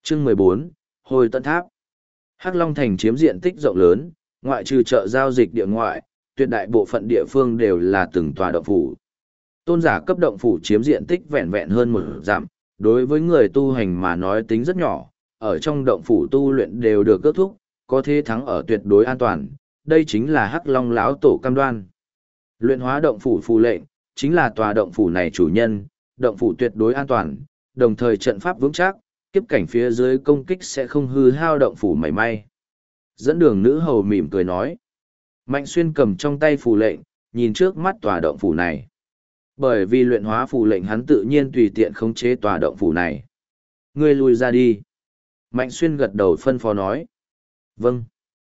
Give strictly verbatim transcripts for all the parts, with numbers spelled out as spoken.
Chương mười bốn, Hồi Tận Tháp. Hắc Long Thành chiếm diện tích rộng lớn, ngoại trừ chợ giao dịch địa ngoại, tuyệt đại bộ phận địa phương đều là từng tòa động phủ. Tôn giả cấp động phủ chiếm diện tích vẹn vẹn hơn một dặm, đối với người tu hành mà nói tính rất nhỏ, ở trong động phủ tu luyện đều được kết thúc, có thế thắng ở tuyệt đối an toàn, đây chính là Hắc Long lão tổ cam đoan. Luyện hóa động phủ phù lệnh, chính là tòa động phủ này chủ nhân, động phủ tuyệt đối an toàn, đồng thời trận pháp vững chắc, kiếp cảnh phía dưới công kích sẽ không hư hao động phủ mảy may. Dẫn đường nữ hầu mỉm cười nói. Mạnh Xuyên cầm trong tay phù lệnh, nhìn trước mắt tòa động phủ này. Bởi vì luyện hóa phù lệnh hắn tự nhiên tùy tiện khống chế tòa động phủ này. Ngươi lui ra đi. Mạnh Xuyên gật đầu phân phó nói. Vâng.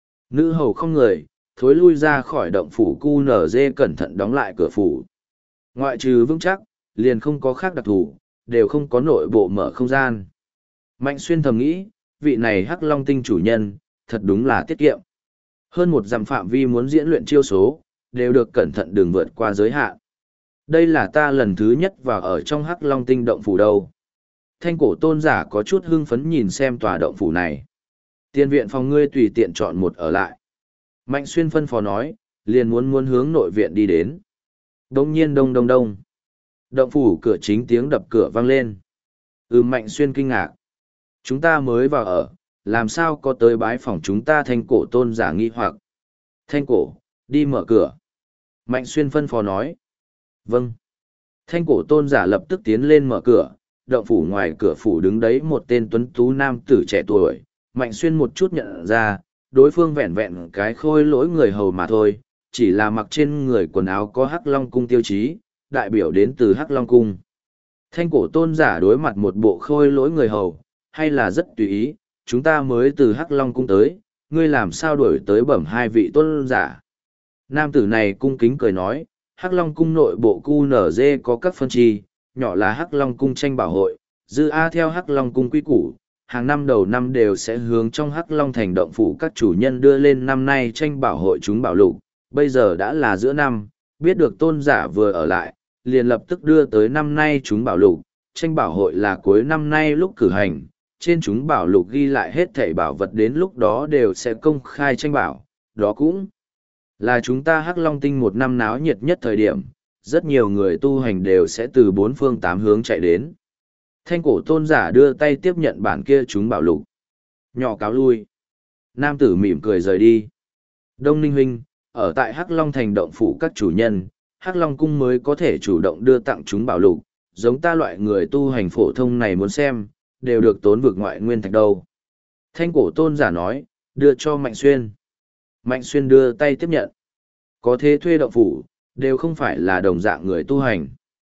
Nữ hầu không người, thối lui ra khỏi động phủ cu nở dê cẩn thận đóng lại cửa phủ. Ngoại trừ vững chắc, liền không có khác đặc thù, đều không có nội bộ mở không gian. Mạnh Xuyên thầm nghĩ, vị này Hắc Long Tinh chủ nhân, thật đúng là tiết kiệm. Hơn một dặm phạm vi muốn diễn luyện chiêu số, đều được cẩn thận đừng vượt qua giới hạn. Đây là ta lần thứ nhất vào ở trong Hắc Long Tinh động phủ đâu. Thanh cổ tôn giả có chút hưng phấn nhìn xem tòa động phủ này. Tiên viện phòng ngươi tùy tiện chọn một ở lại. Mạnh Xuyên phân phó nói, liền muốn muốn hướng nội viện đi đến. Đông nhiên đông đông đông. Động phủ cửa chính tiếng đập cửa vang lên. Ừ, Mạnh Xuyên kinh ngạc. Chúng ta mới vào ở, làm sao có tới bái phòng chúng ta? Thanh cổ tôn giả nghi hoặc. Thanh cổ, đi mở cửa. Mạnh Xuyên phân phó nói. Vâng. Thanh cổ tôn giả lập tức tiến lên mở cửa, động phủ ngoài cửa phủ đứng đấy một tên tuấn tú nam tử trẻ tuổi. Mạnh Xuyên một chút nhận ra, đối phương vẹn vẹn cái khôi lỗi người hầu mà thôi, chỉ là mặc trên người quần áo có Hắc Long cung tiêu chí, đại biểu đến từ Hắc Long cung. Thanh cổ tôn giả đối mặt một bộ khôi lỗi người hầu, hay là rất tùy ý, chúng ta mới từ Hắc Long cung tới, ngươi làm sao đuổi tới bẩm hai vị tôn giả. Nam tử này cung kính cười nói, Hắc Long cung nội bộ cu nở dê có các phân chi, nhỏ là Hắc Long cung tranh bảo hội, dư A theo Hắc Long cung quy củ, hàng năm đầu năm đều sẽ hướng trong Hắc Long thành động phủ các chủ nhân đưa lên năm nay tranh bảo hội chúng bảo lục, bây giờ đã là giữa năm, biết được tôn giả vừa ở lại, liền lập tức đưa tới năm nay chúng bảo lục, tranh bảo hội là cuối năm nay lúc cử hành, trên chúng bảo lục ghi lại hết thảy bảo vật đến lúc đó đều sẽ công khai tranh bảo, đó cũng là chúng ta Hắc Long Tinh một năm náo nhiệt nhất thời điểm, rất nhiều người tu hành đều sẽ từ bốn phương tám hướng chạy đến. Thanh cổ tôn giả đưa tay tiếp nhận bản kia chúng bảo lục. Nhỏ cáo lui. Nam tử mỉm cười rời đi. Đông Ninh huynh, ở tại Hắc Long thành động phủ các chủ nhân, Hắc Long cung mới có thể chủ động đưa tặng chúng bảo lục, giống ta loại người tu hành phổ thông này muốn xem, đều được tốn vực ngoại nguyên thạch đâu. Thanh cổ tôn giả nói, đưa cho Mạnh Xuyên. Mạnh Xuyên đưa tay tiếp nhận. Có thế thuê động phủ, đều không phải là đồng dạng người tu hành.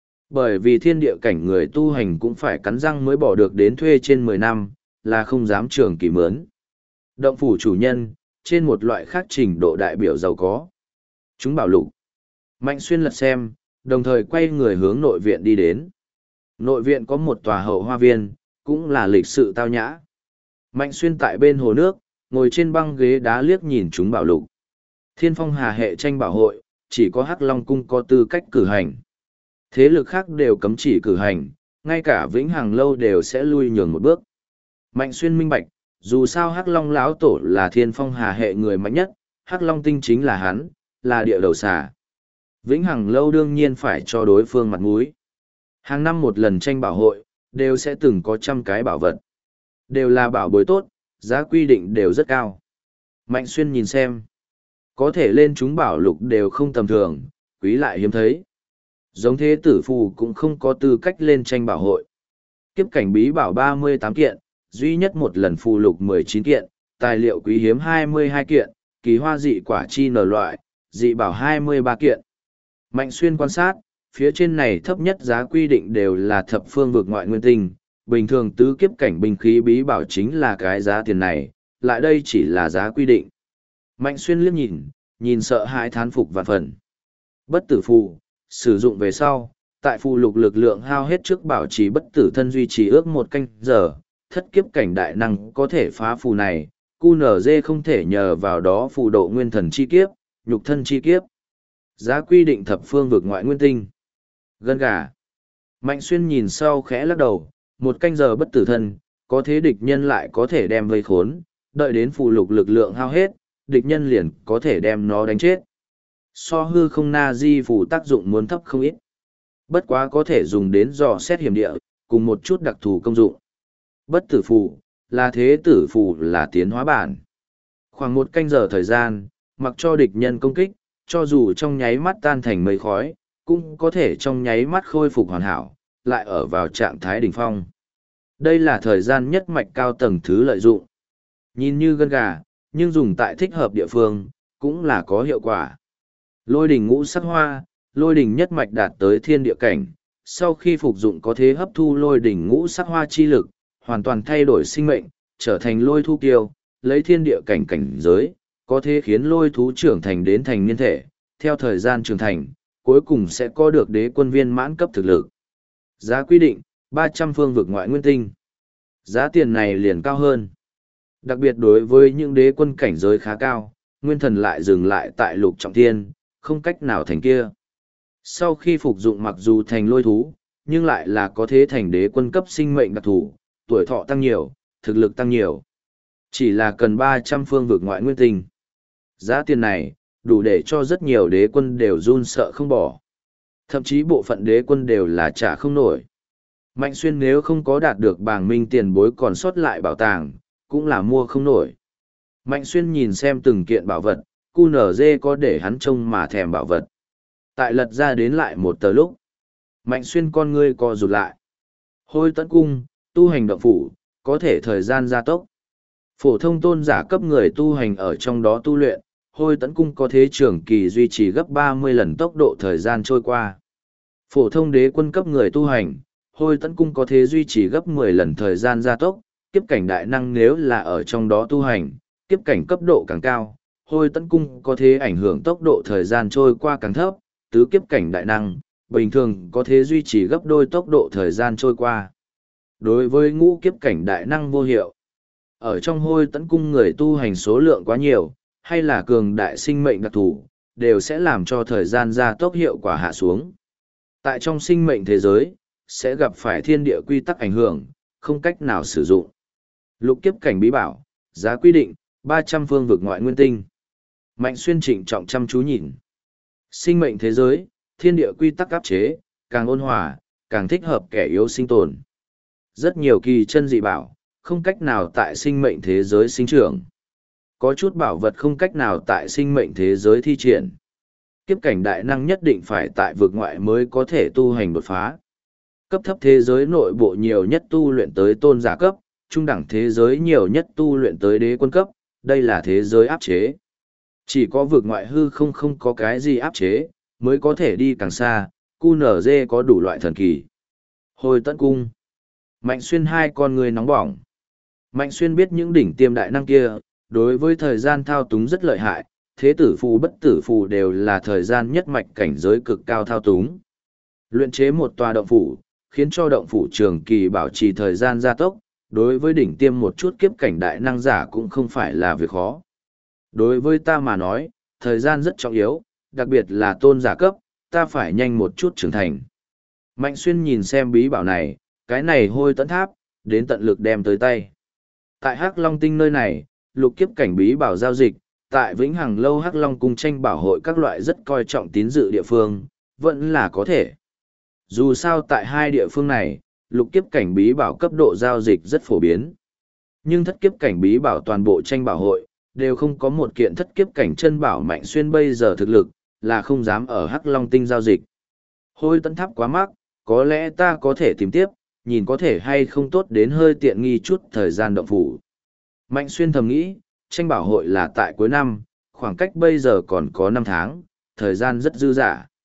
Bởi vì thiên địa cảnh người tu hành cũng phải cắn răng mới bỏ được đến thuê trên mười năm, là không dám trường kỳ mướn. Động phủ chủ nhân, trên một loại khác trình độ đại biểu giàu có. Chúng bảo lục. Mạnh Xuyên lật xem, đồng thời quay người hướng nội viện đi đến. Nội viện có một tòa hậu hoa viên, cũng là lịch sự tao nhã. Mạnh Xuyên tại bên hồ nước, ngồi trên băng ghế đá liếc nhìn chúng bảo lục. Thiên phong hà hệ tranh bảo hội, chỉ có Hắc Long cung có tư cách cử hành. Thế lực khác đều cấm chỉ cử hành, ngay cả Vĩnh Hằng lâu đều sẽ lui nhường một bước. Mạnh Xuyên minh bạch, dù sao Hắc Long lão tổ là thiên phong hà hệ người mạnh nhất, Hắc Long tinh chính là hắn, là địa đầu xà. Vĩnh Hằng lâu đương nhiên phải cho đối phương mặt mũi. Hàng năm một lần tranh bảo hội, đều sẽ từng có trăm cái bảo vật. Đều là bảo bối tốt, giá quy định đều rất cao. Mạnh Xuyên nhìn xem. Có thể lên chúng bảo lục đều không tầm thường, quý lại hiếm thấy. Giống thế tử phù cũng không có tư cách lên tranh bảo hội. Kiếp cảnh bí bảo ba mươi tám kiện, duy nhất một lần phù lục mười chín kiện, tài liệu quý hiếm hai mươi hai kiện, kỳ hoa dị quả chi nở loại, dị bảo hai mươi ba kiện. Mạnh Xuyên quan sát, phía trên này thấp nhất giá quy định đều là thập phương vực ngoại nguyên tinh, bình thường tứ kiếp cảnh binh khí bí bảo chính là cái giá tiền này, lại đây chỉ là giá quy định. Mạnh Xuyên liếc nhìn, nhìn sợ hãi thán phục vạn phần. Bất tử phù, sử dụng về sau, tại phù lục lực lượng hao hết trước bảo trì bất tử thân duy trì ước một canh giờ, thất kiếp cảnh đại năng có thể phá phù này, cu nở dê không thể nhờ vào đó phù độ nguyên thần chi kiếp, nhục thân chi kiếp. Giá quy định thập phương vực ngoại nguyên tinh. Gân gà. Mạnh Xuyên nhìn sau khẽ lắc đầu, một canh giờ bất tử thân, có thế địch nhân lại có thể đem vây khốn, đợi đến phù lục lực lượng hao hết, địch nhân liền có thể đem nó đánh chết. So hư không na di phù tác dụng muốn thấp không ít. Bất quá có thể dùng đến dò xét hiểm địa, cùng một chút đặc thù công dụng. Bất tử phù, là thế tử phù là tiến hóa bản. Khoảng một canh giờ thời gian, mặc cho địch nhân công kích, cho dù trong nháy mắt tan thành mây khói, cũng có thể trong nháy mắt khôi phục hoàn hảo, lại ở vào trạng thái đỉnh phong. Đây là thời gian nhất mạch cao tầng thứ lợi dụng. Nhìn như gân gà, nhưng dùng tại thích hợp địa phương, cũng là có hiệu quả. Lôi đỉnh ngũ sắc hoa, lôi đỉnh nhất mạch đạt tới thiên địa cảnh, sau khi phục dụng có thể hấp thu lôi đỉnh ngũ sắc hoa chi lực, hoàn toàn thay đổi sinh mệnh, trở thành lôi thu kiêu, lấy thiên địa cảnh cảnh giới, có thể khiến lôi thú trưởng thành đến thành niên thể, theo thời gian trưởng thành, cuối cùng sẽ có được đế quân viên mãn cấp thực lực. Giá quy định, ba trăm phương vực ngoại nguyên tinh. Giá tiền này liền cao hơn. Đặc biệt đối với những đế quân cảnh giới khá cao, nguyên thần lại dừng lại tại lục trọng thiên, không cách nào thành kia. Sau khi phục dụng mặc dù thành lôi thú, nhưng lại là có thế thành đế quân cấp sinh mệnh đặc thù, tuổi thọ tăng nhiều, thực lực tăng nhiều. Chỉ là cần ba trăm phương vực ngoại nguyên tinh. Giá tiền này, đủ để cho rất nhiều đế quân đều run sợ không bỏ. Thậm chí bộ phận đế quân đều là trả không nổi. Mạnh Xuyên nếu không có đạt được bảng minh tiền bối còn sót lại bảo tàng, cũng là mua không nổi. Mạnh Xuyên nhìn xem từng kiện bảo vật, cu nở dê có để hắn trông mà thèm bảo vật. Tại lật ra đến lại một tờ lúc. Mạnh Xuyên con ngươi co rụt lại. Hôi tấn cung, tu hành động phủ, có thể thời gian gia tốc. Phổ thông tôn giả cấp người tu hành ở trong đó tu luyện, hôi tấn cung có thế trường kỳ duy trì gấp ba mươi lần tốc độ thời gian trôi qua. Phổ thông đế quân cấp người tu hành, hôi tấn cung có thế duy trì gấp mười lần thời gian gia tốc, kiếp cảnh đại năng nếu là ở trong đó tu hành, kiếp cảnh cấp độ càng cao, hôi tấn cung có thế ảnh hưởng tốc độ thời gian trôi qua càng thấp, tứ kiếp cảnh đại năng, bình thường có thế duy trì gấp đôi tốc độ thời gian trôi qua. Đối với ngũ kiếp cảnh đại năng vô hiệu, ở trong hôi tấn cung người tu hành số lượng quá nhiều, hay là cường đại sinh mệnh đặc thù, đều sẽ làm cho thời gian gia tốc hiệu quả hạ xuống. Tại trong sinh mệnh thế giới, sẽ gặp phải thiên địa quy tắc ảnh hưởng, không cách nào sử dụng. Lục kiếp cảnh bí bảo, giá quy định, ba trăm phương vực ngoại nguyên tinh. Mạnh Xuyên trịnh trọng chăm chú nhìn. Sinh mệnh thế giới, thiên địa quy tắc áp chế, càng ôn hòa, càng thích hợp kẻ yếu sinh tồn. Rất nhiều kỳ chân dị bảo, không cách nào tại sinh mệnh thế giới sinh trưởng. Có chút bảo vật không cách nào tại sinh mệnh thế giới thi triển. Kiếp cảnh đại năng nhất định phải tại vực ngoại mới có thể tu hành đột phá. Cấp thấp thế giới nội bộ nhiều nhất tu luyện tới tôn giả cấp, trung đẳng thế giới nhiều nhất tu luyện tới đế quân cấp, đây là thế giới áp chế. Chỉ có vực ngoại hư không không có cái gì áp chế, mới có thể đi càng xa, cu nở dê có đủ loại thần kỳ. Hồi tận cung. Mạnh Xuyên hai con người nóng bỏng. Mạnh Xuyên biết những đỉnh tiêm đại năng kia, đối với thời gian thao túng rất lợi hại, thế tử phù bất tử phù đều là thời gian nhất mạch cảnh giới cực cao thao túng. Luyện chế một tòa động phủ, khiến cho động phủ trường kỳ bảo trì thời gian gia tốc, đối với đỉnh tiêm một chút kiếp cảnh đại năng giả cũng không phải là việc khó. Đối với ta mà nói, thời gian rất trọng yếu, đặc biệt là tôn giả cấp, ta phải nhanh một chút trưởng thành. Mạnh Xuyên nhìn xem bí bảo này, cái này hôi tấn tháp, đến tận lực đem tới tay. Tại Hắc Long Tinh nơi này, lục kiếp cảnh bí bảo giao dịch, tại Vĩnh Hằng Lâu Hắc Long Cung tranh bảo hội các loại rất coi trọng tín dự địa phương, vẫn là có thể. Dù sao tại hai địa phương này, lục kiếp cảnh bí bảo cấp độ giao dịch rất phổ biến. Nhưng thất kiếp cảnh bí bảo toàn bộ tranh bảo hội, đều không có một kiện thất kiếp cảnh chân bảo Mạnh Xuyên bây giờ thực lực, là không dám ở Hắc Long Tinh giao dịch. Hôi tấn tháp quá mắc, có lẽ ta có thể tìm tiếp, nhìn có thể hay không tốt đến hơi tiện nghi chút thời gian động phủ. Mạnh Xuyên thầm nghĩ, tranh bảo hội là tại cuối năm, khoảng cách bây giờ còn có năm tháng, thời gian rất dư dả.